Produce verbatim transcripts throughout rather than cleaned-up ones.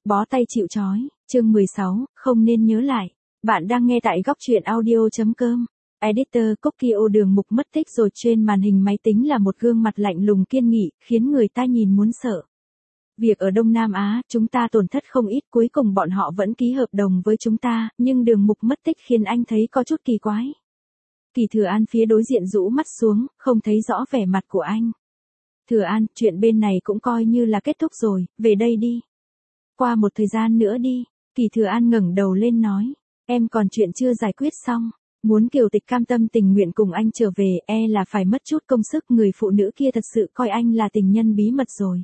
Bó tay chịu trói, chương mười sáu, không nên nhớ lại. Bạn đang nghe tại góc truyện audio.com. Editor Tokyo Đường Mục mất tích rồi. Trên màn hình máy tính là một gương mặt lạnh lùng kiên nghị, khiến người ta nhìn muốn sợ. Việc ở Đông Nam Á, chúng ta tổn thất không ít, cuối cùng bọn họ vẫn ký hợp đồng với chúng ta, nhưng Đường Mục mất tích khiến anh thấy có chút kỳ quái. Kỳ Thừa An phía đối diện rũ mắt xuống, không thấy rõ vẻ mặt của anh. Thừa An, chuyện bên này cũng coi như là kết thúc rồi, về đây đi. Qua một thời gian nữa đi, Kỳ Thừa An ngẩng đầu lên nói, em còn chuyện chưa giải quyết xong, muốn Kiều Tịch cam tâm tình nguyện cùng anh trở về, e là phải mất chút công sức, người phụ nữ kia thật sự coi anh là tình nhân bí mật rồi.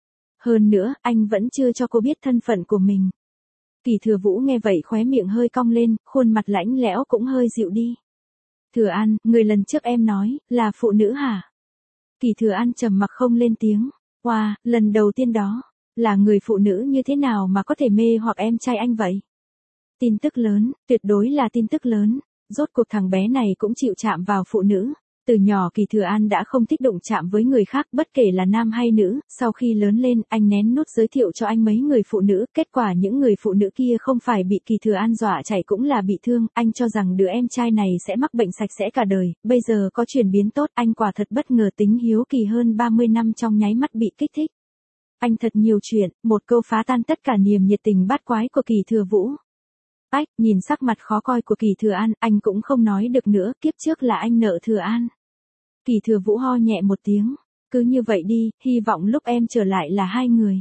Hơn nữa, anh vẫn chưa cho cô biết thân phận của mình. Kỳ Thừa Vũ nghe vậy khóe miệng hơi cong lên, khuôn mặt lãnh lẽo cũng hơi dịu đi. Thừa An, người lần trước em nói, là phụ nữ hả? Kỳ Thừa An trầm mặc không lên tiếng. Wow, lần đầu tiên đó. Là người phụ nữ như thế nào mà có thể mê hoặc em trai anh vậy? Tin tức lớn, tuyệt đối là tin tức lớn. Rốt cuộc thằng bé này cũng chịu chạm vào phụ nữ. Từ nhỏ Kỳ Thừa An đã không thích đụng chạm với người khác, bất kể là nam hay nữ. Sau khi lớn lên, anh nén nút giới thiệu cho anh mấy người phụ nữ. Kết quả những người phụ nữ kia không phải bị Kỳ Thừa An dọa chạy cũng là bị thương. Anh cho rằng đứa em trai này sẽ mắc bệnh sạch sẽ cả đời. Bây giờ có chuyển biến tốt, anh quả thật bất ngờ, tính hiếu kỳ hơn ba mươi năm trong nháy mắt bị kích thích. Anh thật nhiều chuyện, một câu phá tan tất cả niềm nhiệt tình bát quái của Kỳ Thừa Vũ. Ách, nhìn sắc mặt khó coi của Kỳ Thừa An, anh cũng không nói được nữa, kiếp trước là anh nợ Thừa An. Kỳ Thừa Vũ ho nhẹ một tiếng, cứ như vậy đi, hy vọng lúc em trở lại là hai người.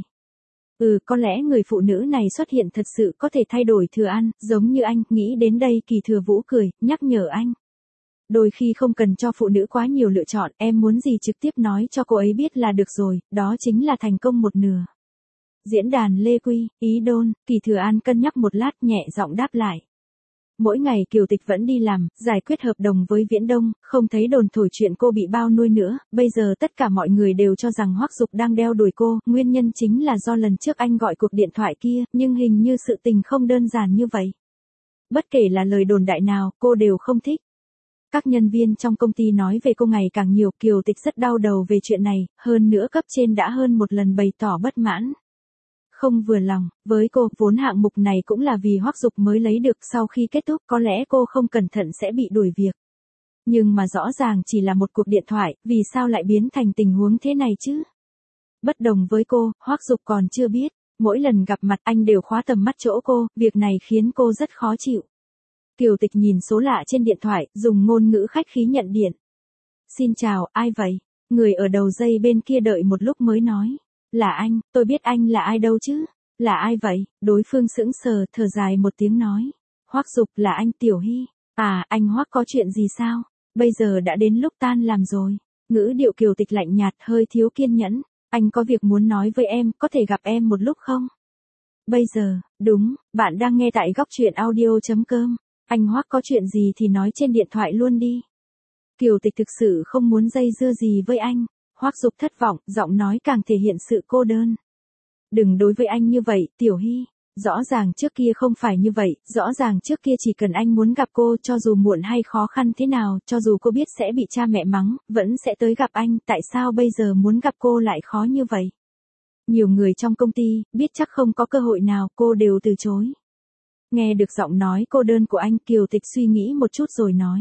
Ừ, có lẽ người phụ nữ này xuất hiện thật sự có thể thay đổi Thừa An, giống như anh, nghĩ đến đây Kỳ Thừa Vũ cười, nhắc nhở anh. Đôi khi không cần cho phụ nữ quá nhiều lựa chọn, em muốn gì trực tiếp nói cho cô ấy biết là được rồi, đó chính là thành công một nửa. Diễn đàn Lê Quy, Ý Đôn, Kỳ Thừa An cân nhắc một lát nhẹ giọng đáp lại. Mỗi ngày Kiều Tịch vẫn đi làm, giải quyết hợp đồng với Viễn Đông, không thấy đồn thổi chuyện cô bị bao nuôi nữa, bây giờ tất cả mọi người đều cho rằng Hoắc Dục đang đeo đuổi cô, nguyên nhân chính là do lần trước anh gọi cuộc điện thoại kia, nhưng hình như sự tình không đơn giản như vậy. Bất kể là lời đồn đại nào, cô đều không thích. Các nhân viên trong công ty nói về cô ngày càng nhiều, Kiều Tịch rất đau đầu về chuyện này, hơn nữa cấp trên đã hơn một lần bày tỏ bất mãn. Không vừa lòng, với cô, vốn hạng mục này cũng là vì Hoắc Dục mới lấy được, sau khi kết thúc có lẽ cô không cẩn thận sẽ bị đuổi việc. Nhưng mà rõ ràng chỉ là một cuộc điện thoại, vì sao lại biến thành tình huống thế này chứ? Bất đồng với cô, Hoắc Dục còn chưa biết, mỗi lần gặp mặt anh đều khóa tầm mắt chỗ cô, việc này khiến cô rất khó chịu. Kiều Tịch nhìn số lạ trên điện thoại, dùng ngôn ngữ khách khí nhận điện. Xin chào, ai vậy? Người ở đầu dây bên kia đợi một lúc mới nói. Là anh, tôi biết anh là ai đâu chứ? Là ai vậy? Đối phương sững sờ, thở dài một tiếng nói. Hoắc Dục, là anh Tiểu Hy. À, anh Hoắc có chuyện gì sao? Bây giờ đã đến lúc tan làm rồi. Ngữ điệu Kiều Tịch lạnh nhạt, hơi thiếu kiên nhẫn. Anh có việc muốn nói với em, có thể gặp em một lúc không? Bây giờ, đúng, bạn đang nghe tại góc truyện audio.com. Anh Hoắc có chuyện gì thì nói trên điện thoại luôn đi. Kiều Tịch thực sự không muốn dây dưa gì với anh. Hoắc Dục thất vọng, giọng nói càng thể hiện sự cô đơn. Đừng đối với anh như vậy, Tiểu Hy. Rõ ràng trước kia không phải như vậy, rõ ràng trước kia chỉ cần anh muốn gặp cô, cho dù muộn hay khó khăn thế nào, cho dù cô biết sẽ bị cha mẹ mắng, vẫn sẽ tới gặp anh, tại sao bây giờ muốn gặp cô lại khó như vậy? Nhiều người trong công ty, biết chắc không có cơ hội nào, cô đều từ chối. Nghe được giọng nói cô đơn của anh, Kiều Tịch suy nghĩ một chút rồi nói.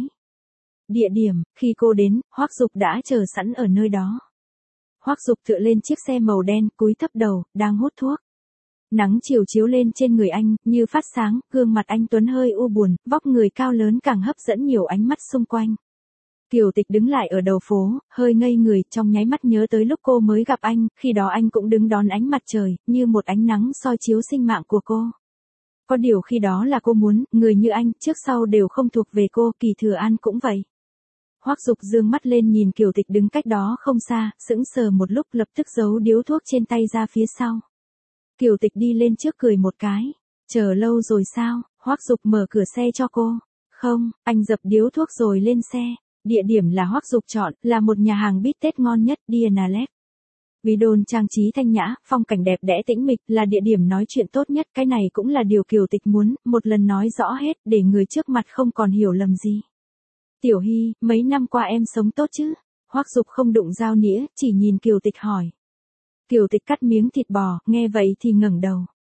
Địa điểm, khi cô đến, Hoắc Dục đã chờ sẵn ở nơi đó. Hoắc Dục tựa lên chiếc xe màu đen, cúi thấp đầu, đang hút thuốc. Nắng chiều chiếu lên trên người anh, như phát sáng, gương mặt anh tuấn hơi u buồn, vóc người cao lớn càng hấp dẫn nhiều ánh mắt xung quanh. Kiều Tịch đứng lại ở đầu phố, hơi ngây người, trong nháy mắt nhớ tới lúc cô mới gặp anh, khi đó anh cũng đứng đón ánh mặt trời, như một ánh nắng soi chiếu sinh mạng của cô. Có điều khi đó là cô muốn, người như anh, trước sau đều không thuộc về cô, Kỳ Thừa An cũng vậy. Hoắc Dục dương mắt lên nhìn Kiều Tịch đứng cách đó không xa, sững sờ một lúc, lập tức giấu điếu thuốc trên tay ra phía sau. Kiều Tịch đi lên trước cười một cái. Chờ lâu rồi sao? Hoắc Dục mở cửa xe cho cô. Không, anh dập điếu thuốc rồi lên xe. Địa điểm là Hoắc Dục chọn, là một nhà hàng bít tết ngon nhất, Dianalet. Vì đồn trang trí thanh nhã, phong cảnh đẹp đẽ tĩnh mịch, là địa điểm nói chuyện tốt nhất, cái này cũng là điều Kiều Tịch muốn, một lần nói rõ hết, để người trước mặt không còn hiểu lầm gì. Tiểu Hy, mấy năm qua em sống tốt chứ? Hoắc Dục không đụng dao nĩa, chỉ nhìn Kiều Tịch hỏi. Kiều Tịch cắt miếng thịt bò, nghe vậy thì ngẩng đầu.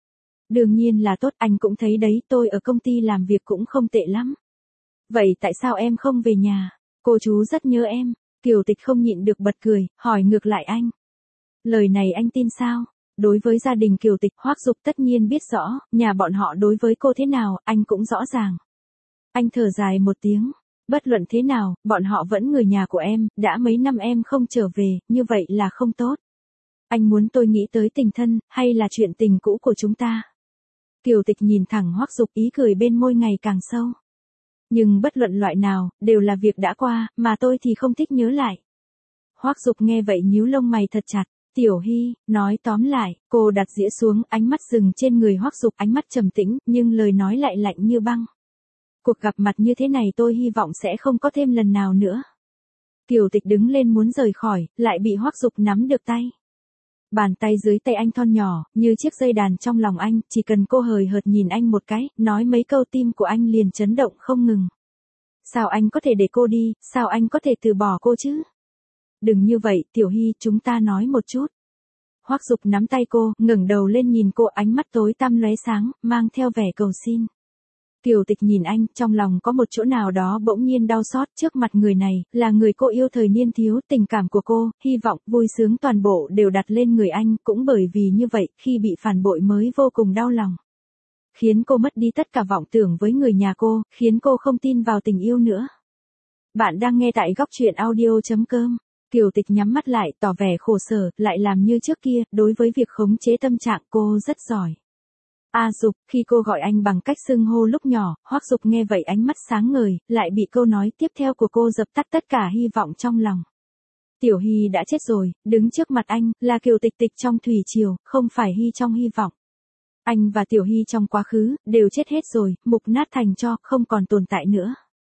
Đương nhiên là tốt, anh cũng thấy đấy, tôi ở công ty làm việc cũng không tệ lắm. Vậy tại sao em không về nhà? Cô chú rất nhớ em. Kiều Tịch không nhịn được bật cười, hỏi ngược lại anh. Lời này anh tin sao? Đối với gia đình Kiều Tịch, Hoắc Dục tất nhiên biết rõ, nhà bọn họ đối với cô thế nào, anh cũng rõ ràng. Anh thở dài một tiếng. Bất luận thế nào, bọn họ vẫn người nhà của em, đã mấy năm em không trở về, như vậy là không tốt. Anh muốn tôi nghĩ tới tình thân, hay là chuyện tình cũ của chúng ta? Kiều Tịch nhìn thẳng Hoắc Dục, ý cười bên môi ngày càng sâu. Nhưng bất luận loại nào, đều là việc đã qua, mà tôi thì không thích nhớ lại. Hoắc Dục nghe vậy nhíu lông mày thật chặt. Tiểu Hy, nói tóm lại, cô đặt dĩa xuống, ánh mắt dừng trên người Hoắc Dục, ánh mắt trầm tĩnh, nhưng lời nói lại lạnh như băng. Cuộc gặp mặt như thế này tôi hy vọng sẽ không có thêm lần nào nữa. Kiều Tịch đứng lên muốn rời khỏi, lại bị Hoắc Dục nắm được tay. Bàn tay dưới tay anh thon nhỏ, như chiếc dây đàn trong lòng anh, chỉ cần cô hời hợt nhìn anh một cái, nói mấy câu tim của anh liền chấn động không ngừng. Sao anh có thể để cô đi, sao anh có thể từ bỏ cô chứ? Đừng như vậy, Tiểu Hy, chúng ta nói một chút. Hoắc Dục nắm tay cô, ngẩng đầu lên nhìn cô, ánh mắt tối tăm lóe sáng, mang theo vẻ cầu xin. Kiều Tịch nhìn anh, trong lòng có một chỗ nào đó bỗng nhiên đau xót, trước mặt người này, là người cô yêu thời niên thiếu, tình cảm của cô, hy vọng, vui sướng toàn bộ đều đặt lên người anh, cũng bởi vì như vậy, khi bị phản bội mới vô cùng đau lòng. Khiến cô mất đi tất cả vọng tưởng với người nhà cô, khiến cô không tin vào tình yêu nữa. Bạn đang nghe tại góc truyện audio chấm com. Kiều Tịch nhắm mắt lại, tỏ vẻ khổ sở, lại làm như trước kia, đối với việc khống chế tâm trạng cô rất giỏi. A Dục, khi cô gọi anh bằng cách xưng hô lúc nhỏ, Hoắc Dục nghe vậy ánh mắt sáng ngời, lại bị câu nói tiếp theo của cô dập tắt tất cả hy vọng trong lòng. Tiểu Hy đã chết rồi, đứng trước mặt anh, là Kiều Tịch Tịch trong thủy triều, không phải Hy trong hy vọng. Anh và Tiểu Hy trong quá khứ, đều chết hết rồi, mục nát thành tro, không còn tồn tại nữa.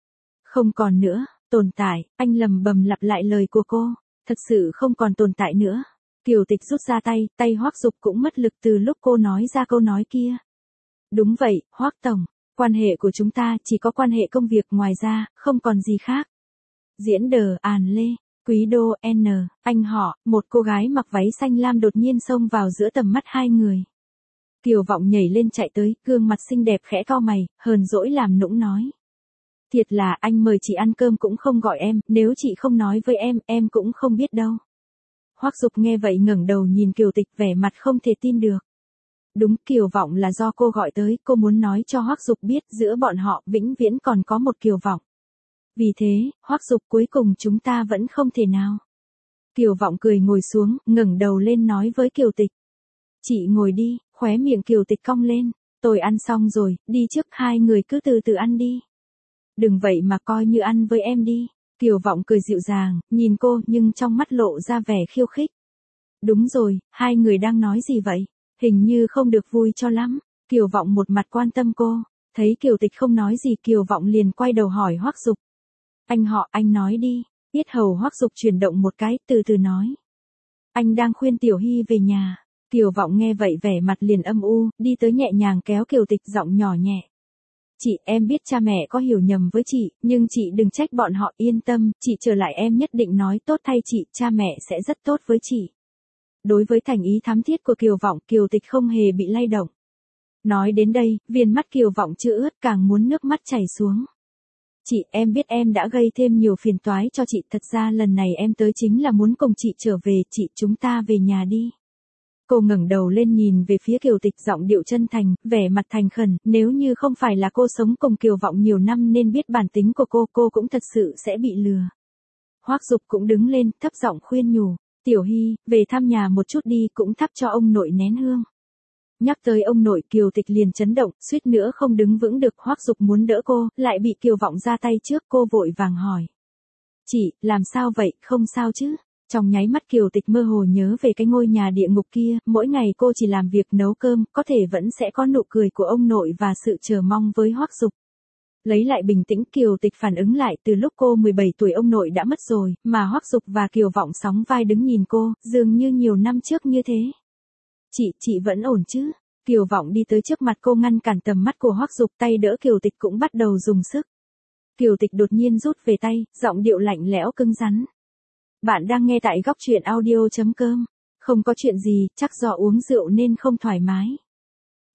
Không còn nữa, tồn tại, anh lầm bầm lặp lại lời của cô, thật sự không còn tồn tại nữa. Kiều Tịch rút ra tay, tay Hoắc Dục cũng mất lực từ lúc cô nói ra câu nói kia. Đúng vậy, Hoắc Tổng, quan hệ của chúng ta chỉ có quan hệ công việc, ngoài ra, không còn gì khác. Diễn đờ, Àn Lê, Quý Đô, N, anh họ, một cô gái mặc váy xanh lam đột nhiên xông vào giữa tầm mắt hai người. Kiều Vọng nhảy lên chạy tới, gương mặt xinh đẹp khẽ cau mày, hờn dỗi làm nũng nói. Thiệt là anh mời chị ăn cơm cũng không gọi em, nếu chị không nói với em, em cũng không biết đâu. Hoắc Dục nghe vậy ngẩng đầu nhìn Kiều Tịch, vẻ mặt không thể tin được. Đúng, Kiều Vọng là do cô gọi tới, cô muốn nói cho Hoắc Dục biết giữa bọn họ vĩnh viễn còn có một Kiều Vọng. Vì thế, Hoắc Dục, cuối cùng chúng ta vẫn không thể nào. Kiều Vọng cười ngồi xuống, ngẩng đầu lên nói với Kiều Tịch. Chị ngồi đi, khóe miệng Kiều Tịch cong lên. Tôi ăn xong rồi, đi trước, hai người cứ từ từ ăn đi. Đừng vậy mà coi như ăn với em đi. Kiều Vọng cười dịu dàng, nhìn cô nhưng trong mắt lộ ra vẻ khiêu khích. Đúng rồi, hai người đang nói gì vậy? Hình như không được vui cho lắm. Kiều Vọng một mặt quan tâm cô. Thấy Kiều Tịch không nói gì, Kiều Vọng liền quay đầu hỏi Hoắc Dục. Anh họ, anh nói đi. Yết hầu Hoắc Dục chuyển động một cái, từ từ nói. Anh đang khuyên Tiểu Hy về nhà. Kiều Vọng nghe vậy vẻ mặt liền âm u, đi tới nhẹ nhàng kéo Kiều Tịch, giọng nhỏ nhẹ. Chị, em biết cha mẹ có hiểu nhầm với chị, nhưng chị đừng trách bọn họ, yên tâm, chị trở lại em nhất định nói tốt thay chị, cha mẹ sẽ rất tốt với chị. Đối với thành ý thắm thiết của Kiều Vọng, Kiều Tịch không hề bị lay động. Nói đến đây, viền mắt Kiều Vọng chưa ướt càng muốn nước mắt chảy xuống. Chị, em biết em đã gây thêm nhiều phiền toái cho chị, thật ra lần này em tới chính là muốn cùng chị trở về, chị, chúng ta về nhà đi. Cô ngẩng đầu lên nhìn về phía Kiều Tịch, giọng điệu chân thành, vẻ mặt thành khẩn, nếu như không phải là cô sống cùng Kiều Vọng nhiều năm nên biết bản tính của cô, cô cũng thật sự sẽ bị lừa. Hoắc Dục cũng đứng lên, thấp giọng khuyên nhủ, Tiểu Hy, về thăm nhà một chút đi, cũng thắp cho ông nội nén hương. Nhắc tới ông nội, Kiều Tịch liền chấn động, suýt nữa không đứng vững được. Hoắc Dục muốn đỡ cô, lại bị Kiều Vọng ra tay trước, cô vội vàng hỏi. Chị, làm sao vậy, không sao chứ? Trong nháy mắt Kiều Tịch mơ hồ nhớ về cái ngôi nhà địa ngục kia, mỗi ngày cô chỉ làm việc nấu cơm, có thể vẫn sẽ có nụ cười của ông nội và sự chờ mong với Hoắc Dục. Lấy lại bình tĩnh, Kiều Tịch phản ứng lại, từ lúc cô mười bảy tuổi ông nội đã mất rồi, mà Hoắc Dục và Kiều Vọng sóng vai đứng nhìn cô, dường như nhiều năm trước như thế. Chị, chị vẫn ổn chứ? Kiều Vọng đi tới trước mặt cô ngăn cản tầm mắt của Hoắc Dục, tay đỡ Kiều Tịch cũng bắt đầu dùng sức. Kiều Tịch đột nhiên rút về tay, giọng điệu lạnh lẽo cứng rắn. Bạn đang nghe tại góc truyện audio chấm com. Không có chuyện gì, chắc do uống rượu nên không thoải mái.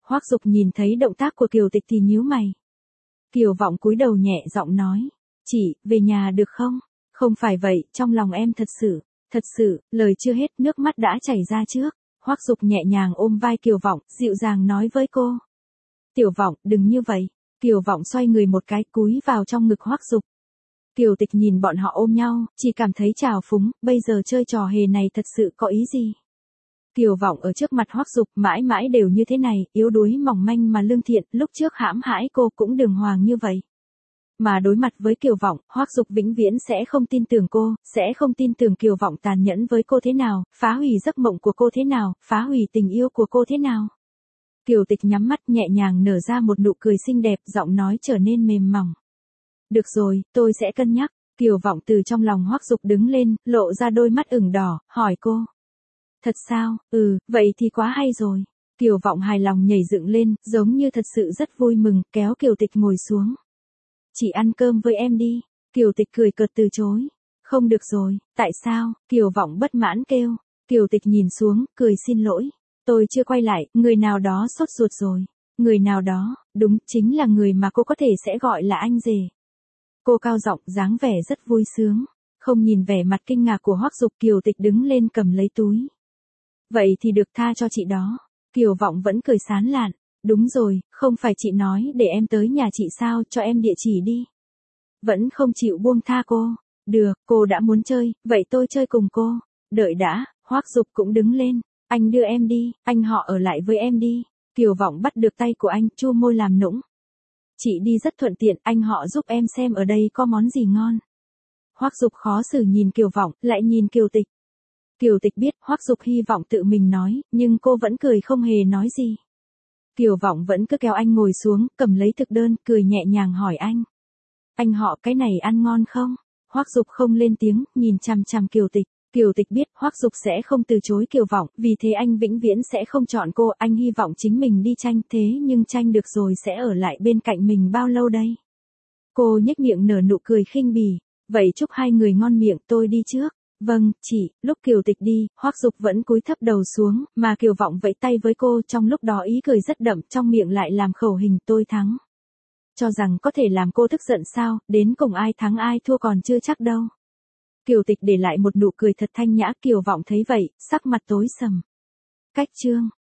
Hoắc Dục nhìn thấy động tác của Kiều Tịch thì nhíu mày. Kiều Vọng cúi đầu nhẹ giọng nói, chị, về nhà được không? Không phải vậy, trong lòng em thật sự, thật sự, lời chưa hết nước mắt đã chảy ra trước. Hoắc Dục nhẹ nhàng ôm vai Kiều Vọng, dịu dàng nói với cô. Tiểu Vọng, đừng như vậy. Kiều Vọng xoay người một cái cúi vào trong ngực Hoắc Dục. Kiều Tịch nhìn bọn họ ôm nhau, chỉ cảm thấy trào phúng, bây giờ chơi trò hề này thật sự có ý gì? Kiều Vọng ở trước mặt Hoắc Dục mãi mãi đều như thế này, yếu đuối mỏng manh mà lương thiện, lúc trước hãm hãi cô cũng đường hoàng như vậy. Mà đối mặt với Kiều Vọng, Hoắc Dục vĩnh viễn sẽ không tin tưởng cô, sẽ không tin tưởng Kiều Vọng tàn nhẫn với cô thế nào, phá hủy giấc mộng của cô thế nào, phá hủy tình yêu của cô thế nào. Kiều Tịch nhắm mắt nhẹ nhàng nở ra một nụ cười xinh đẹp, giọng nói trở nên mềm mỏng. Được rồi, tôi sẽ cân nhắc. Kiều Vọng từ trong lòng Hoắc Dục đứng lên, lộ ra đôi mắt ửng đỏ, hỏi cô. Thật sao? Ừ, vậy thì quá hay rồi. Kiều Vọng hài lòng nhảy dựng lên, giống như thật sự rất vui mừng, kéo Kiều Tịch ngồi xuống. Chị ăn cơm với em đi. Kiều Tịch cười cợt từ chối. Không được rồi, tại sao? Kiều Vọng bất mãn kêu. Kiều Tịch nhìn xuống, cười xin lỗi. Tôi chưa quay lại, người nào đó sốt ruột rồi. Người nào đó, đúng, chính là người mà cô có thể sẽ gọi là anh rể. Cô cao giọng, dáng vẻ rất vui sướng. Không nhìn vẻ mặt kinh ngạc của Hoắc Dục, Kiều Tịch đứng lên cầm lấy túi. Vậy thì được, tha cho chị đó. Kiều Vọng vẫn cười sán lạn. Đúng rồi, không phải chị nói để em tới nhà chị sao, cho em địa chỉ đi. Vẫn không chịu buông tha cô. Được, cô đã muốn chơi, vậy tôi chơi cùng cô. Đợi đã, Hoắc Dục cũng đứng lên. Anh đưa em đi, anh họ ở lại với em đi. Kiều Vọng bắt được tay của anh, chu môi làm nũng. Chị đi rất thuận tiện, anh họ giúp em xem ở đây có món gì ngon. Hoắc Dục khó xử nhìn Kiều Vọng, lại nhìn Kiều Tịch. Kiều Tịch biết Hoắc Dục hy vọng tự mình nói, nhưng cô vẫn cười không hề nói gì. Kiều Vọng vẫn cứ kéo anh ngồi xuống, cầm lấy thực đơn, cười nhẹ nhàng hỏi anh. Anh họ cái này ăn ngon không? Hoắc Dục không lên tiếng, nhìn chằm chằm Kiều Tịch. Kiều Tịch biết Hoắc Dục sẽ không từ chối Kiều Vọng, vì thế anh vĩnh viễn sẽ không chọn cô, anh hy vọng chính mình đi tranh, thế nhưng tranh được rồi sẽ ở lại bên cạnh mình bao lâu đây? Cô nhếch miệng nở nụ cười khinh bỉ, vậy chúc hai người ngon miệng, tôi đi trước. Vâng, chị. Lúc Kiều Tịch đi, Hoắc Dục vẫn cúi thấp đầu xuống, mà Kiều Vọng vẫy tay với cô, trong lúc đó ý cười rất đậm, trong miệng lại làm khẩu hình tôi thắng. Cho rằng có thể làm cô tức giận sao, đến cùng ai thắng ai thua còn chưa chắc đâu. Kiều Tịch để lại một nụ cười thật thanh nhã, Kiều Vọng thấy vậy, sắc mặt tối sầm. Cách chương